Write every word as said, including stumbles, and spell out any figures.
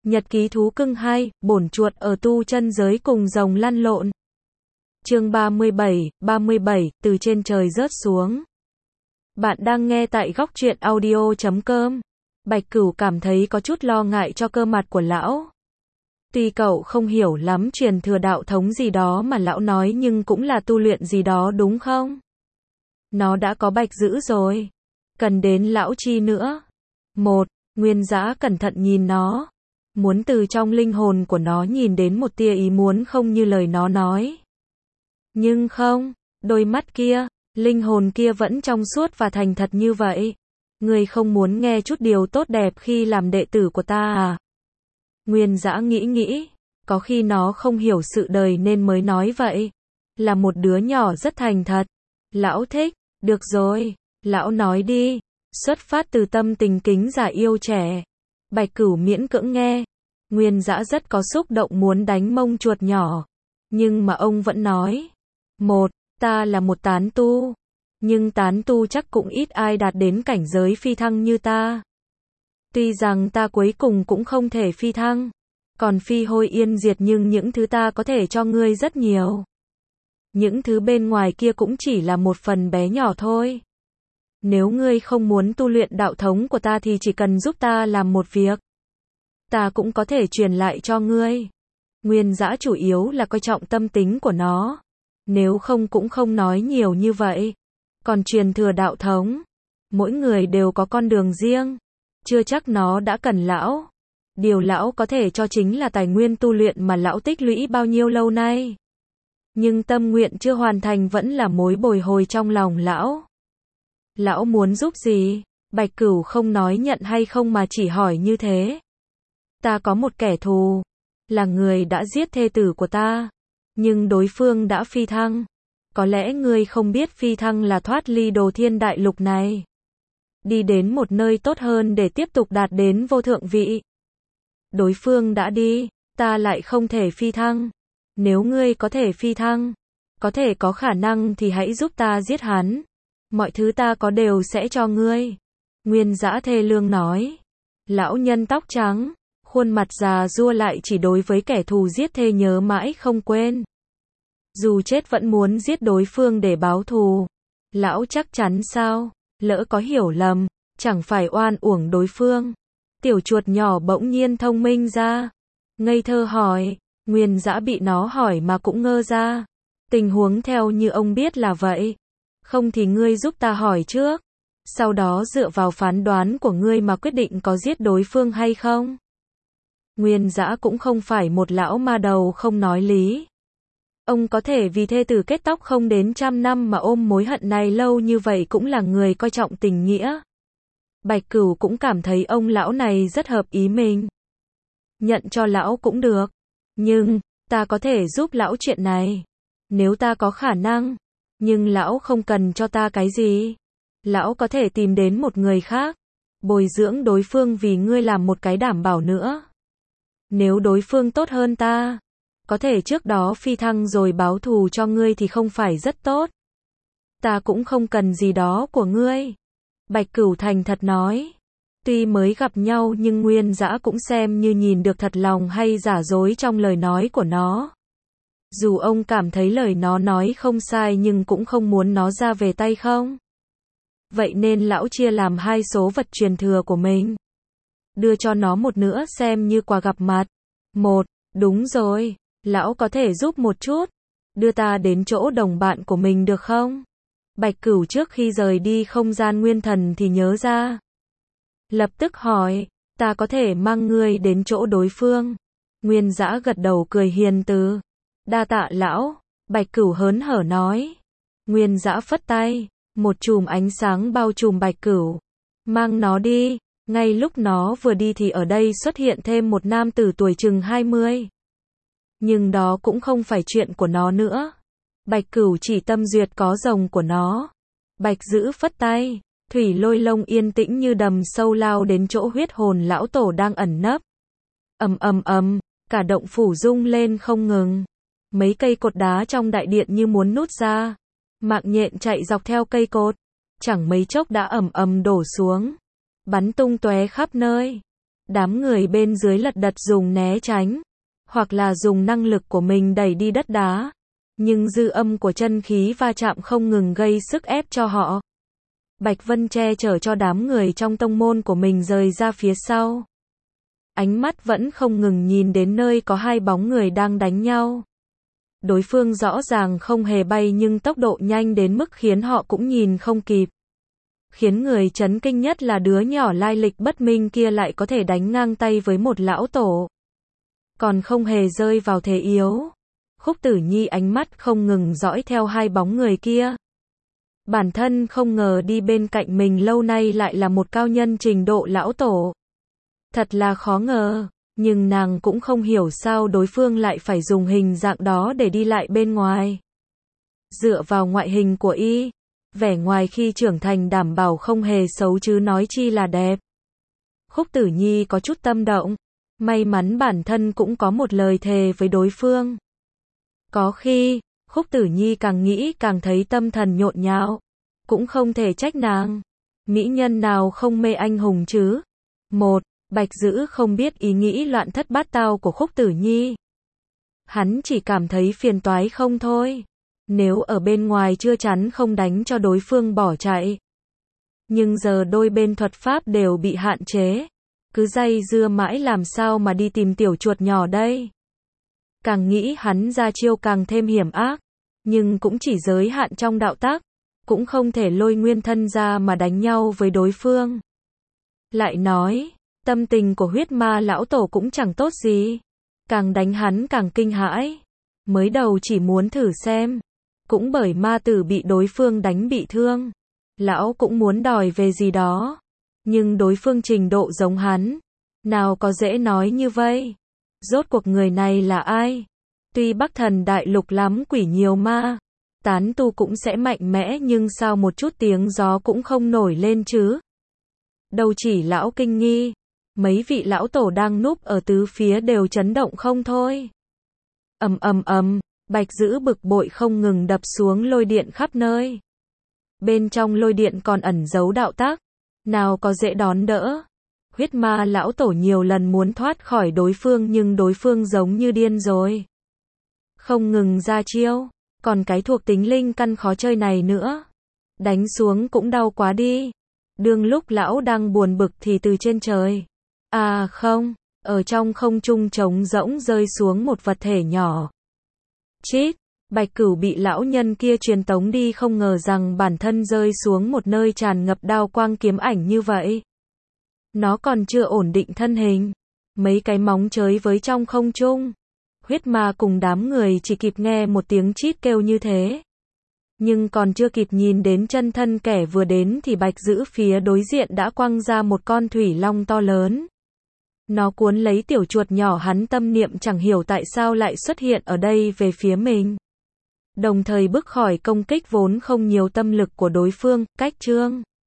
Nhật ký thú cưng hai, bổn chuột ở tu chân giới cùng rồng lăn lộn. Chương ba mươi bảy, ba mươi bảy, từ trên trời rớt xuống. Bạn đang nghe tại góc truyện audio chấm com. Bạch Cửu cảm thấy có chút lo ngại cho cơ mặt của lão. Tuy cậu không hiểu lắm truyền thừa đạo thống gì đó mà lão nói, nhưng cũng là tu luyện gì đó đúng không? Nó đã có bạch dữ rồi. Cần đến lão chi nữa? Một, Nguyên Dã cẩn thận nhìn nó. Muốn từ trong linh hồn của nó nhìn đến một tia ý muốn không như lời nó nói. Nhưng không, đôi mắt kia, linh hồn kia vẫn trong suốt và thành thật như vậy. Ngươi không muốn nghe chút điều tốt đẹp khi làm đệ tử của ta à? Nguyên Dã nghĩ nghĩ, có khi nó không hiểu sự đời nên mới nói vậy. Là một đứa nhỏ rất thành thật. Lão thích, được rồi, lão nói đi, xuất phát từ tâm tình kính giả yêu trẻ. Bạch Cửu miễn cưỡng nghe. Nguyên Dã rất có xúc động muốn đánh mông chuột nhỏ. Nhưng mà ông vẫn nói. Một, ta là một tán tu. Nhưng tán tu chắc cũng ít ai đạt đến cảnh giới phi thăng như ta. Tuy rằng ta cuối cùng cũng không thể phi thăng. Còn phi hôi yên diệt, nhưng những thứ ta có thể cho ngươi rất nhiều. Những thứ bên ngoài kia cũng chỉ là một phần bé nhỏ thôi. Nếu ngươi không muốn tu luyện đạo thống của ta thì chỉ cần giúp ta làm một việc. Ta cũng có thể truyền lại cho ngươi. Nguyên Dã chủ yếu là coi trọng tâm tính của nó. Nếu không cũng không nói nhiều như vậy. Còn truyền thừa đạo thống, mỗi người đều có con đường riêng. Chưa chắc nó đã cần lão. Điều lão có thể cho chính là tài nguyên tu luyện mà lão tích lũy bao nhiêu lâu nay. Nhưng tâm nguyện chưa hoàn thành vẫn là mối bồi hồi trong lòng lão. Lão muốn giúp gì? Bạch Cửu không nói nhận hay không mà chỉ hỏi như thế. Ta có một kẻ thù, là người đã giết thê tử của ta, nhưng đối phương đã phi thăng. Có lẽ ngươi không biết phi thăng là thoát ly đồ thiên đại lục này, đi đến một nơi tốt hơn để tiếp tục đạt đến vô thượng vị. Đối phương đã đi, ta lại không thể phi thăng. Nếu ngươi có thể phi thăng, có thể có khả năng thì hãy giúp ta giết hắn. Mọi thứ ta có đều sẽ cho ngươi. Nguyên Dã thê lương nói. Lão nhân tóc trắng, khuôn mặt già rua lại chỉ đối với kẻ thù giết thê nhớ mãi không quên. Dù chết vẫn muốn giết đối phương để báo thù. Lão chắc chắn sao? Lỡ có hiểu lầm, chẳng phải oan uổng đối phương. Tiểu chuột nhỏ bỗng nhiên thông minh ra. Ngây thơ hỏi. Nguyên Dã bị nó hỏi mà cũng ngơ ra. Tình huống theo như ông biết là vậy. Không thì ngươi giúp ta hỏi trước. Sau đó dựa vào phán đoán của ngươi mà quyết định có giết đối phương hay không. Nguyên Dã cũng không phải một lão ma đầu không nói lý. Ông có thể vì thê tử kết tóc không đến trăm năm mà ôm mối hận này lâu như vậy, cũng là người coi trọng tình nghĩa. Bạch Cửu cũng cảm thấy ông lão này rất hợp ý mình. Nhận cho lão cũng được. Nhưng, ta có thể giúp lão chuyện này. Nếu ta có khả năng. Nhưng lão không cần cho ta cái gì. Lão có thể tìm đến một người khác. Bồi dưỡng đối phương vì ngươi làm một cái đảm bảo nữa. Nếu đối phương tốt hơn ta, có thể trước đó phi thăng rồi báo thù cho ngươi thì không phải rất tốt. Ta cũng không cần gì đó của ngươi. Bạch Cửu thành thật nói. Tuy mới gặp nhau nhưng Nguyên Dã cũng xem như nhìn được thật lòng hay giả dối trong lời nói của nó. Dù ông cảm thấy lời nó nói không sai nhưng cũng không muốn nó ra về tay không. Vậy nên lão chia làm hai số vật truyền thừa của mình. Đưa cho nó một nữa xem như quà gặp mặt. Một, đúng rồi, lão có thể giúp một chút. Đưa ta đến chỗ đồng bạn của mình được không? Bạch Cửu trước khi rời đi không gian nguyên thần thì nhớ ra. Lập tức hỏi, ta có thể mang ngươi đến chỗ đối phương. Nguyên Dã gật đầu cười hiền từ. Đa tạ lão. Bạch Cửu hớn hở nói. Nguyên Dã phất tay, một chùm ánh sáng bao trùm Bạch Cửu. Mang nó đi. Ngay lúc nó vừa đi thì ở đây xuất hiện thêm một nam tử tuổi chừng hai mươi. Nhưng đó cũng không phải chuyện của nó nữa. Bạch Cửu chỉ tâm duyệt có rồng của nó. Bạch Dữ phất tay, thủy lôi lông yên tĩnh như đầm sâu lao đến chỗ huyết hồn lão tổ đang ẩn nấp. Ầm ầm ầm, cả động phủ rung lên không ngừng. Mấy cây cột đá trong đại điện như muốn nút ra. Mạng nhện chạy dọc theo cây cột, chẳng mấy chốc đã ầm ầm đổ xuống, bắn tung tóe khắp nơi. Đám người bên dưới lật đật dùng né tránh, hoặc là dùng năng lực của mình đẩy đi đất đá. Nhưng dư âm của chân khí va chạm không ngừng gây sức ép cho họ. Bạch Vân che chở cho đám người trong tông môn của mình rời ra phía sau. Ánh mắt vẫn không ngừng nhìn đến nơi có hai bóng người đang đánh nhau. Đối phương rõ ràng không hề bay nhưng tốc độ nhanh đến mức khiến họ cũng nhìn không kịp. Khiến người chấn kinh nhất là đứa nhỏ lai lịch bất minh kia lại có thể đánh ngang tay với một lão tổ. Còn không hề rơi vào thế yếu. Khúc Tử Nhi ánh mắt không ngừng dõi theo hai bóng người kia. Bản thân không ngờ đi bên cạnh mình lâu nay lại là một cao nhân trình độ lão tổ. Thật là khó ngờ, nhưng nàng cũng không hiểu sao đối phương lại phải dùng hình dạng đó để đi lại bên ngoài. Dựa vào ngoại hình của y, vẻ ngoài khi trưởng thành đảm bảo không hề xấu chứ nói chi là đẹp. Khúc Tử Nhi có chút tâm động, may mắn bản thân cũng có một lời thề với đối phương. Có khi, Khúc Tử Nhi càng nghĩ càng thấy tâm thần nhộn nhạo, cũng không thể trách nàng. Mỹ nhân nào không mê anh hùng chứ? Một, Bạch Dữ không biết ý nghĩ loạn thất bát tao của Khúc Tử Nhi. Hắn chỉ cảm thấy phiền toái không thôi. Nếu ở bên ngoài chưa chắn không đánh cho đối phương bỏ chạy. Nhưng giờ đôi bên thuật pháp đều bị hạn chế. Cứ dây dưa mãi làm sao mà đi tìm tiểu chuột nhỏ đây. Càng nghĩ hắn ra chiêu càng thêm hiểm ác. Nhưng cũng chỉ giới hạn trong đạo tác. Cũng không thể lôi nguyên thân ra mà đánh nhau với đối phương. Lại nói, tâm tình của huyết ma lão tổ cũng chẳng tốt gì. Càng đánh hắn càng kinh hãi. Mới đầu chỉ muốn thử xem. Cũng bởi ma tử bị đối phương đánh bị thương. Lão cũng muốn đòi về gì đó. Nhưng đối phương trình độ giống hắn. Nào có dễ nói như vậy. Rốt cuộc người này là ai? Tuy Bắc Thần đại lục lắm quỷ nhiều ma. Tán tu cũng sẽ mạnh mẽ nhưng sao một chút tiếng gió cũng không nổi lên chứ? Đâu chỉ lão kinh nghi. Mấy vị lão tổ đang núp ở tứ phía đều chấn động không thôi. Ầm ầm ầm. Bạch Dữ bực bội không ngừng đập xuống lôi điện khắp nơi. Bên trong lôi điện còn ẩn giấu đạo tác. Nào có dễ đón đỡ. Huyết ma lão tổ nhiều lần muốn thoát khỏi đối phương nhưng đối phương giống như điên rồi. Không ngừng ra chiêu. Còn cái thuộc tính linh căn khó chơi này nữa. Đánh xuống cũng đau quá đi. Đương lúc lão đang buồn bực thì từ trên trời. À không, ở trong không trung trống rỗng rơi xuống một vật thể nhỏ. Chít, Bạch Cửu bị lão nhân kia truyền tống đi không ngờ rằng bản thân rơi xuống một nơi tràn ngập đao quang kiếm ảnh như vậy. Nó còn chưa ổn định thân hình. Mấy cái móng chới với trong không trung. Huyết ma cùng đám người chỉ kịp nghe một tiếng chít kêu như thế. Nhưng còn chưa kịp nhìn đến chân thân kẻ vừa đến thì Bạch Dữ phía đối diện đã quăng ra một con thủy long to lớn. Nó cuốn lấy tiểu chuột nhỏ hắn tâm niệm chẳng hiểu tại sao lại xuất hiện ở đây về phía mình. Đồng thời bức khỏi công kích vốn không nhiều tâm lực của đối phương, cách trương.